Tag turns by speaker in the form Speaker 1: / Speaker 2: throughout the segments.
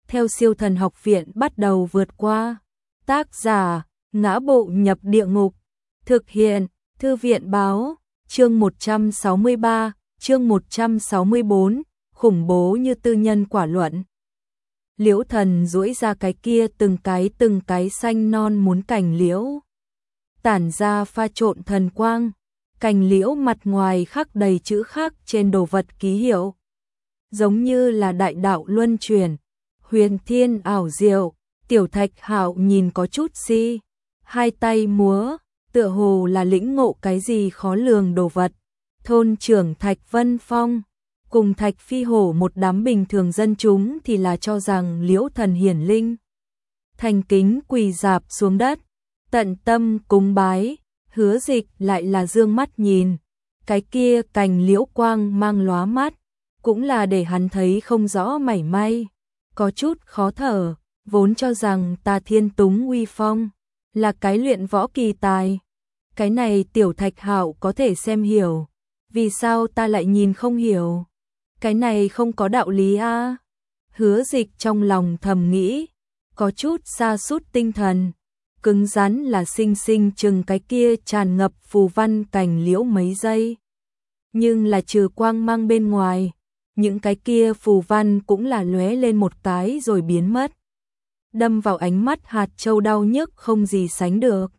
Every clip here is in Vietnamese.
Speaker 1: theo Siêu Thần Học Viện bắt đầu vượt qua. Tác giả: Ngã Bộ Nhập Địa Ngục. Thực hiện: Thư viện báo. Chương 163, chương 164, khủng bố như tư nhân quả luận. Liễu Thần duỗi ra cái kia từng cái xanh non muốn cành liễu. Tản ra pha trộn thần quang, cành liễu mặt ngoài khắc đầy chữ khắc trên đồ vật ký hiệu. Giống như là đại đạo luân chuyển, huyền thiên ảo diệu. Tiểu Thạch Hạo nhìn có chút si, hai tay múa, tựa hồ là lĩnh ngộ cái gì khó lường đồ vật. Thôn trưởng Thạch Vân Phong cùng Thạch Phi Hổ, một đám bình thường dân chúng thì là cho rằng Liễu Thần hiển linh. Thành kính quỳ rạp xuống đất, tận tâm cúng bái. Hứa Dịch lại là dương mắt nhìn, cái kia cành liễu quang mang lóa mắt, cũng là để hắn thấy không rõ mảy may, có chút khó thở. Vốn cho rằng ta Thiên Túng uy phong là cái luyện võ kỳ tài, cái này Tiểu Thạch Hạo có thể xem hiểu, vì sao ta lại nhìn không hiểu? Cái này không có đạo lý a. Hứa Dịch trong lòng thầm nghĩ, có chút sa sút tinh thần, cứng rắn là xinh xinh chừng cái kia tràn ngập phù văn cành liễu mấy giây. Nhưng là trừ quang mang bên ngoài, những cái kia phù văn cũng là lóe lên một cái rồi biến mất. Đâm vào ánh mắt hạt châu đau nhức không gì sánh được.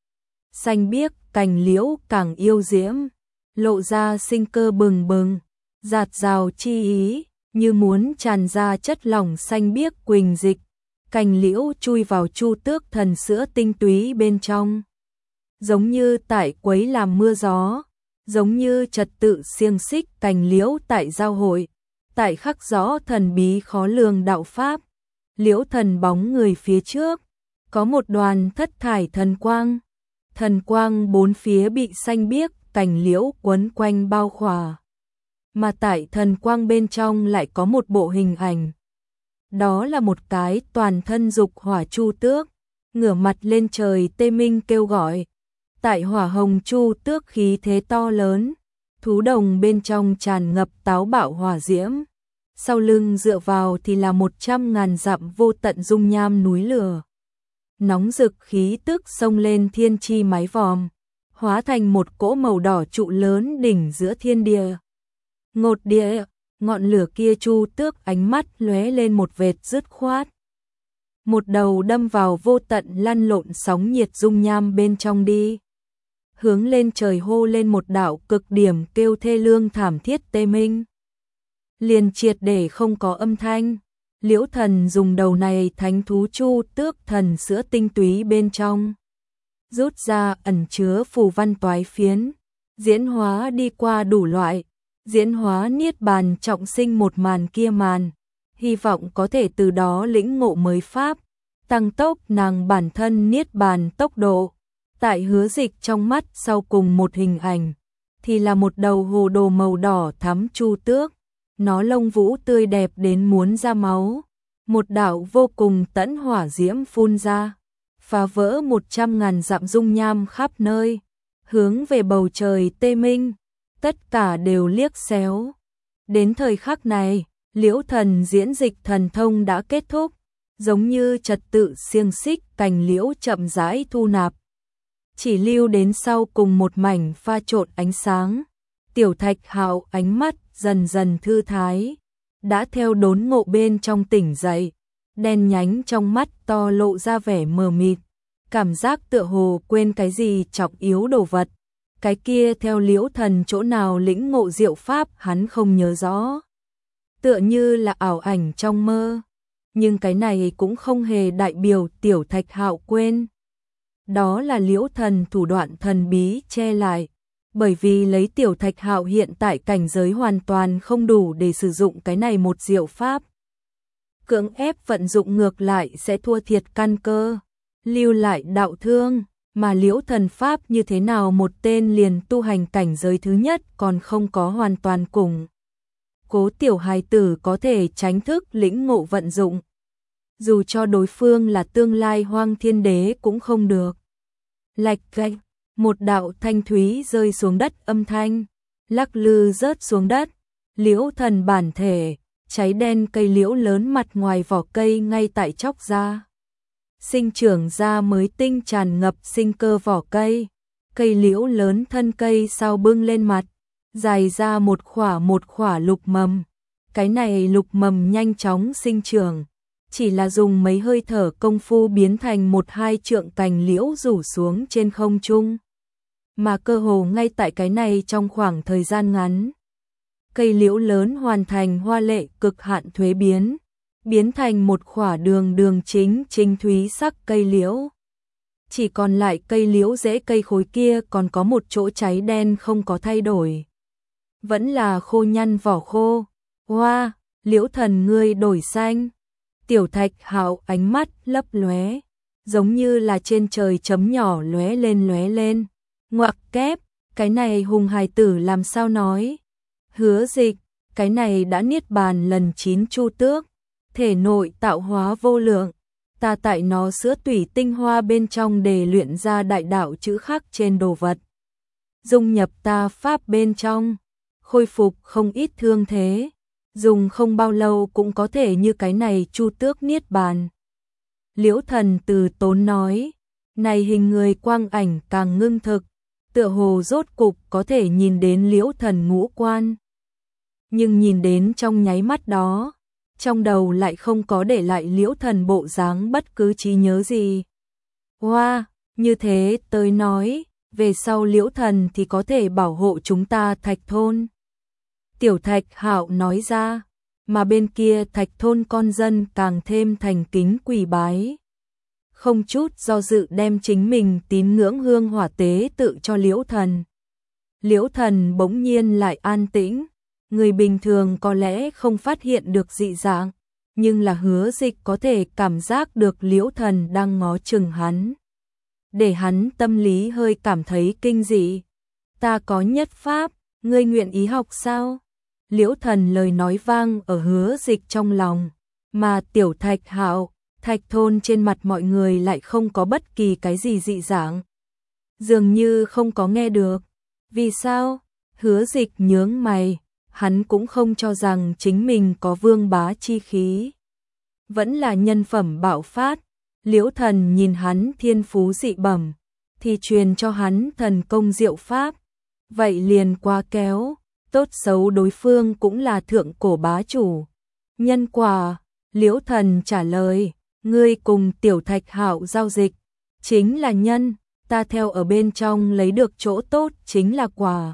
Speaker 1: Xanh biếc cành liễu càng yêu diễm, lộ ra sinh cơ bừng bừng, dạt dào chi ý, như muốn tràn ra chất lỏng xanh biếc quỳnh dịch. Cành liễu chui vào Chu Tước Thần sữa tinh túy bên trong, giống như tại quấy làm mưa gió, giống như trật tự xiềng xích cành liễu tại giao hội, tại khắc rõ thần bí khó lường đạo pháp. Liễu Thần bóng người phía trước, có một đoàn thất thải thần quang bốn phía bị xanh biếc cành liễu quấn quanh bao khỏa. Mà tại thần quang bên trong lại có một bộ hình ảnh. Đó là một cái toàn thân dục hỏa chu tước, ngửa mặt lên trời tê minh kêu gọi. Tại hỏa hồng chu tước khí thế to lớn, thú đồng bên trong tràn ngập táo bạo hỏa diễm. Sau lưng dựa vào thì là 100.000 dặm vô tận dung nham núi lửa. Nóng rực khí tức xông lên thiên chi mái vòm, hóa thành một cỗ màu đỏ trụ lớn đỉnh giữa thiên địa. Ngột địa, ngọn lửa kia chu tước ánh mắt lóe lên một vệt dứt khoát. Một đầu đâm vào vô tận lăn lộn sóng nhiệt dung nham bên trong đi. Hướng lên trời hô lên một đạo cực điểm kêu thê lương thảm thiết tê minh. Liền triệt để không có âm thanh. Liễu Thần dùng đầu này thánh thú Chu Tước Thần sữa tinh túy bên trong, rút ra ẩn chứa phù văn toái phiến, diễn hóa đi qua đủ loại, diễn hóa niết bàn trọng sinh một màn kia màn, hy vọng có thể từ đó lĩnh ngộ mới pháp, tăng tốc nàng bản thân niết bàn tốc độ. Tại Hứa Dịch trong mắt sau cùng một hình ảnh, thì là một đầu hồ đồ màu đỏ thắm chu tước. Nó lông vũ tươi đẹp đến muốn ra máu, một đạo vô cùng tẫn hỏa diễm phun ra, phá vỡ 100.000 dặm dung nham khắp nơi, hướng về bầu trời tê minh, tất cả đều liếc xéo. Đến thời khắc này, Liễu Thần diễn dịch thần thông đã kết thúc, giống như trật tự xiềng xích cành liễu chậm rãi thu nạp, chỉ lưu đến sau cùng một mảnh pha trộn ánh sáng. Tiểu Thạch Hạo ánh mắt dần dần thư thái, đã theo đốn ngộ bên trong tỉnh dậy, đen nhánh trong mắt to lộ ra vẻ mờ mịt, cảm giác tựa hồ quên cái gì trọng yếu đồ vật. Cái kia theo Liễu Thần chỗ nào lĩnh ngộ diệu pháp hắn không nhớ rõ, tựa như là ảo ảnh trong mơ, nhưng cái này cũng không hề đại biểu Tiểu Thạch Hạo quên. Đó là Liễu Thần thủ đoạn thần bí che lại. Bởi vì lấy Tiểu Thạch Hạo hiện tại cảnh giới hoàn toàn không đủ để sử dụng cái này một diệu pháp. Cưỡng ép vận dụng ngược lại sẽ thua thiệt căn cơ, lưu lại đạo thương, mà Liễu Thần pháp như thế nào một tên liền tu hành cảnh giới thứ nhất còn không có hoàn toàn củng cố tiểu hài tử có thể tránh thức lĩnh ngộ vận dụng. Dù cho đối phương là tương lai Hoang Thiên Đế cũng không được. Lạch cạch, một đạo thanh thúy rơi xuống đất âm thanh, lắc lư rớt xuống đất. Liễu Thần bản thể, cháy đen cây liễu lớn mặt ngoài vỏ cây ngay tại chóc ra. Sinh trưởng ra mới tinh tràn ngập sinh cơ vỏ cây. Cây liễu lớn thân cây sau bưng lên mặt, dài ra một khỏa lục mầm. Cái này lục mầm nhanh chóng sinh trưởng, chỉ là dùng mấy hơi thở công phu biến thành 1-2 trượng cành liễu rủ xuống trên không trung. Mà cơ hồ ngay tại cái này trong khoảng thời gian ngắn, cây liễu lớn hoàn thành hoa lệ cực hạn thuế biến, biến thành một khỏa đường chính thúy sắc cây liễu. Chỉ còn lại cây liễu rễ cây khối kia còn có một chỗ cháy đen không có thay đổi. Vẫn là khô nhăn vỏ khô. Hoa, Liễu thần ngươi đổi xanh. Tiểu Thạch Hạo ánh mắt lấp lóe, giống như là trên trời chấm nhỏ lóe lên. Ngoặc kép, cái này hùng hài tử làm sao nói? Hứa Dịch, cái này đã niết bàn lần 9 chu tước, thể nội tạo hóa vô lượng. Ta tại nó sữa tủy tinh hoa bên trong để luyện ra đại đạo chữ khắc trên đồ vật. Dung nhập ta pháp bên trong, khôi phục không ít thương thế. Dùng không bao lâu cũng có thể như cái này chu tước niết bàn. Liễu thần từ tốn nói, này hình người quang ảnh càng ngưng thực, tựa hồ rốt cục có thể nhìn đến liễu thần ngũ quan. Nhưng nhìn đến trong nháy mắt đó, trong đầu lại không có để lại liễu thần bộ dáng bất cứ trí nhớ gì. Hoa, như thế tới nói, về sau liễu thần thì có thể bảo hộ chúng ta Thạch thôn. Tiểu Thạch Hạo nói ra, mà bên kia Thạch thôn con dân càng thêm thành kính quỳ bái. Không chút do dự đem chính mình tín ngưỡng hương hỏa tế tự cho liễu thần. Liễu thần bỗng nhiên lại an tĩnh, người bình thường có lẽ không phát hiện được dị dạng, nhưng là Hứa Dịch có thể cảm giác được liễu thần đang ngó chừng hắn. Để hắn tâm lý hơi cảm thấy kinh dị. Ta có nhất pháp, ngươi nguyện ý học sao? Liễu thần lời nói vang ở Hứa Dịch trong lòng, mà Tiểu Thạch Hạo, Thạch thôn trên mặt mọi người lại không có bất kỳ cái gì dị dạng. Dường như không có nghe được. Vì sao? Hứa Dịch nhướng mày, hắn cũng không cho rằng chính mình có vương bá chi khí. Vẫn là nhân phẩm bạo phát. Liễu thần nhìn hắn thiên phú dị bẩm, thì truyền cho hắn thần công diệu pháp. Vậy liền qua kéo, tốt xấu đối phương cũng là thượng cổ bá chủ. Nhân quả, Liễu thần trả lời, ngươi cùng Tiểu Thạch Hạo giao dịch, chính là nhân, ta theo ở bên trong lấy được chỗ tốt chính là quả.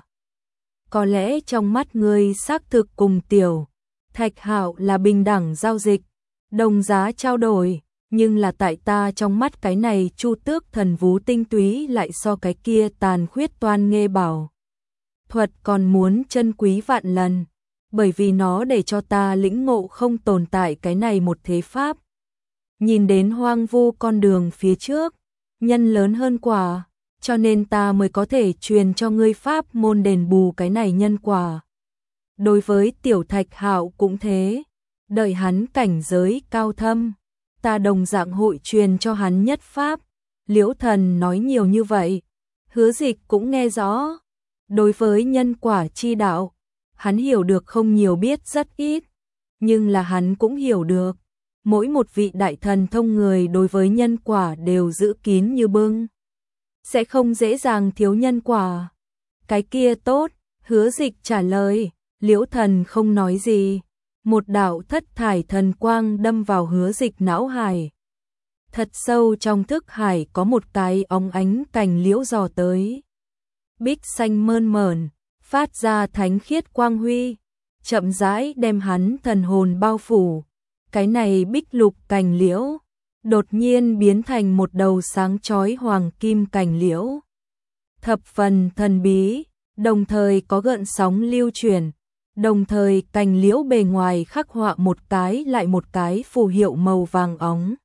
Speaker 1: Có lẽ trong mắt ngươi xác thực cùng Tiểu Thạch Hạo là bình đẳng giao dịch, đồng giá trao đổi, nhưng là tại ta trong mắt cái này chu tước thần vú tinh túy lại so cái kia tàn khuyết toan nghê bảo thuật còn muốn chân quý vạn lần, bởi vì nó để cho ta lĩnh ngộ không tồn tại cái này một thế pháp. Nhìn đến hoang vu con đường phía trước, nhân lớn hơn quả, cho nên ta mới có thể truyền cho ngươi pháp môn đền bù cái này nhân quả. Đối với Tiểu Thạch Hạo cũng thế, đợi hắn cảnh giới cao thâm, ta đồng dạng hội truyền cho hắn nhất pháp. Liễu thần nói nhiều như vậy, Hứa Dịch cũng nghe rõ. Đối với nhân quả chi đạo, hắn hiểu được không nhiều biết rất ít, nhưng là hắn cũng hiểu được. Mỗi một vị đại thần thông người đối với nhân quả đều giữ kín như bưng, sẽ không dễ dàng thiếu nhân quả. Cái kia tốt, Hứa Dịch trả lời. Liễu thần không nói gì. Một đạo thất thải thần quang đâm vào Hứa Dịch não hải. Thật sâu trong thức hải có một cái óng ánh cành liễu dò tới. Bích xanh mơn mởn, phát ra thánh khiết quang huy, chậm rãi đem hắn thần hồn bao phủ. Cái này bích lục cành liễu, đột nhiên biến thành một đầu sáng chói hoàng kim cành liễu. Thập phần thần bí, đồng thời có gợn sóng lưu chuyển, đồng thời cành liễu bề ngoài khắc họa một cái lại một cái phù hiệu màu vàng óng.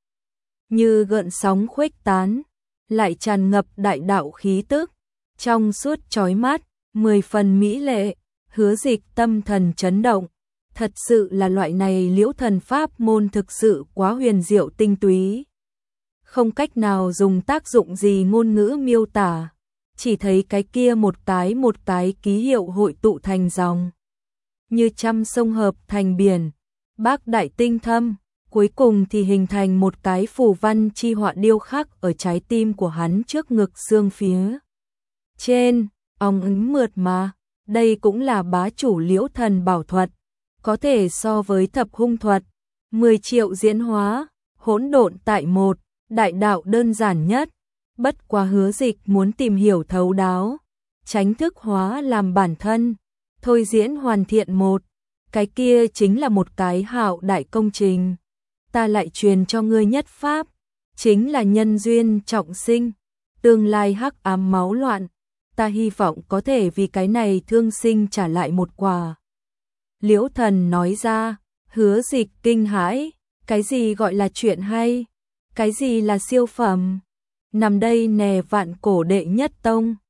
Speaker 1: Như gợn sóng khuếch tán, lại tràn ngập đại đạo khí tức, trong suốt chói mắt, 10 phần mỹ lệ. Hứa Dịch tâm thần chấn động. Thật sự là loại này liễu thần pháp môn thực sự quá huyền diệu tinh túy. Không cách nào dùng tác dụng gì ngôn ngữ miêu tả, chỉ thấy cái kia một cái ký hiệu hội tụ thành dòng. Như trăm sông hợp thành biển, bác đại tinh thâm, cuối cùng thì hình thành một cái phù văn chi họa điêu khắc ở trái tim của hắn trước ngực xương phía trên, óng ánh mượt mà, đây cũng là bá chủ Liễu Thần bảo thuật, có thể so với thập hung thuật, 10 triệu diễn hóa, hỗn độn tại một, đại đạo đơn giản nhất, bất quá Hứa Dịch muốn tìm hiểu thấu đáo, tránh thức hóa làm bản thân, thôi diễn hoàn thiện một, cái kia chính là một cái hạo đại công trình. Ta lại truyền cho ngươi nhất pháp, chính là nhân duyên trọng sinh, tương lai hắc ám máu loạn, ta hy vọng có thể vì cái này thương sinh trả lại một quà. Liễu Thần nói ra, Hứa Dịch kinh hãi, cái gì gọi là chuyện hay, cái gì là siêu phẩm, nằm đây nè vạn cổ đệ nhất tông.